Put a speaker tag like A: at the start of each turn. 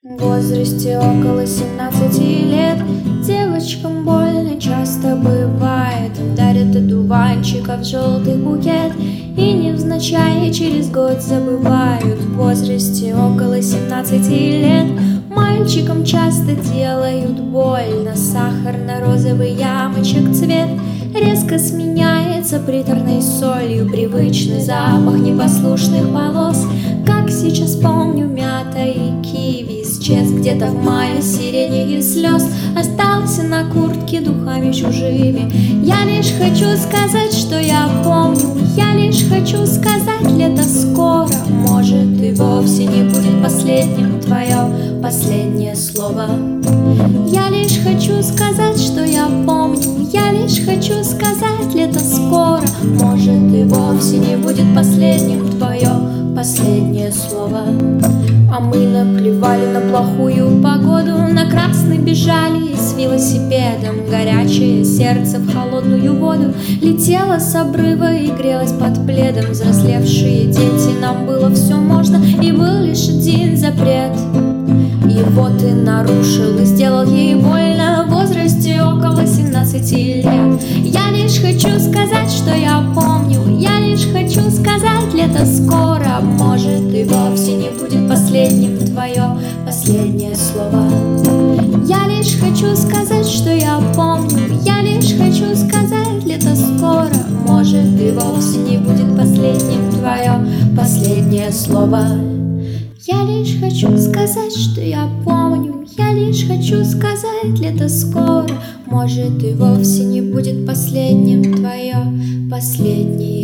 A: В возрасте около 17 лет девочкам больно часто бывает. Им дарят одуванчиков желтый букет и невзначай через год забывают. В возрасте около 17 лет мальчикам часто делают больно. Сахарно-розовый ямочек цвет резко сменяется приторной солью. Привычный запах непослушных волос, как сейчас помню, мята и киви. Исчез где-то в мае сирени и слез, остался на куртке духами чужими. Я лишь хочу сказать, что я помню. Я лишь хочу сказать, лето скоро. Может, и вовсе не будет последним твое последнее слово. Я лишь хочу сказать, что я помню. Я лишь хочу сказать, лето скоро. Может, и вовсе не будет последним твое последнее слово. А мы наплевали на плохую погоду, на красный бежали с велосипедом. Горячее сердце в холодную воду летело с обрыва и грелось под пледом. Взрослевшие дети, нам было все можно, и был лишь один запрет. Его ты нарушил и сделал ей больно в возрасте около 17 лет. Я лишь хочу сказать, что я помню. Я лишь хочу сказать, лето скоро. Может, и вовсе не будет последним твое последнее слово. Я лишь хочу сказать, что я помню. Я лишь хочу сказать, лето скоро. Может, и вовсе не будет последним твое последнее слово. Я лишь хочу сказать, что я помню. Я лишь хочу сказать, лето скоро. Может, и вовсе не будет последним твое последнее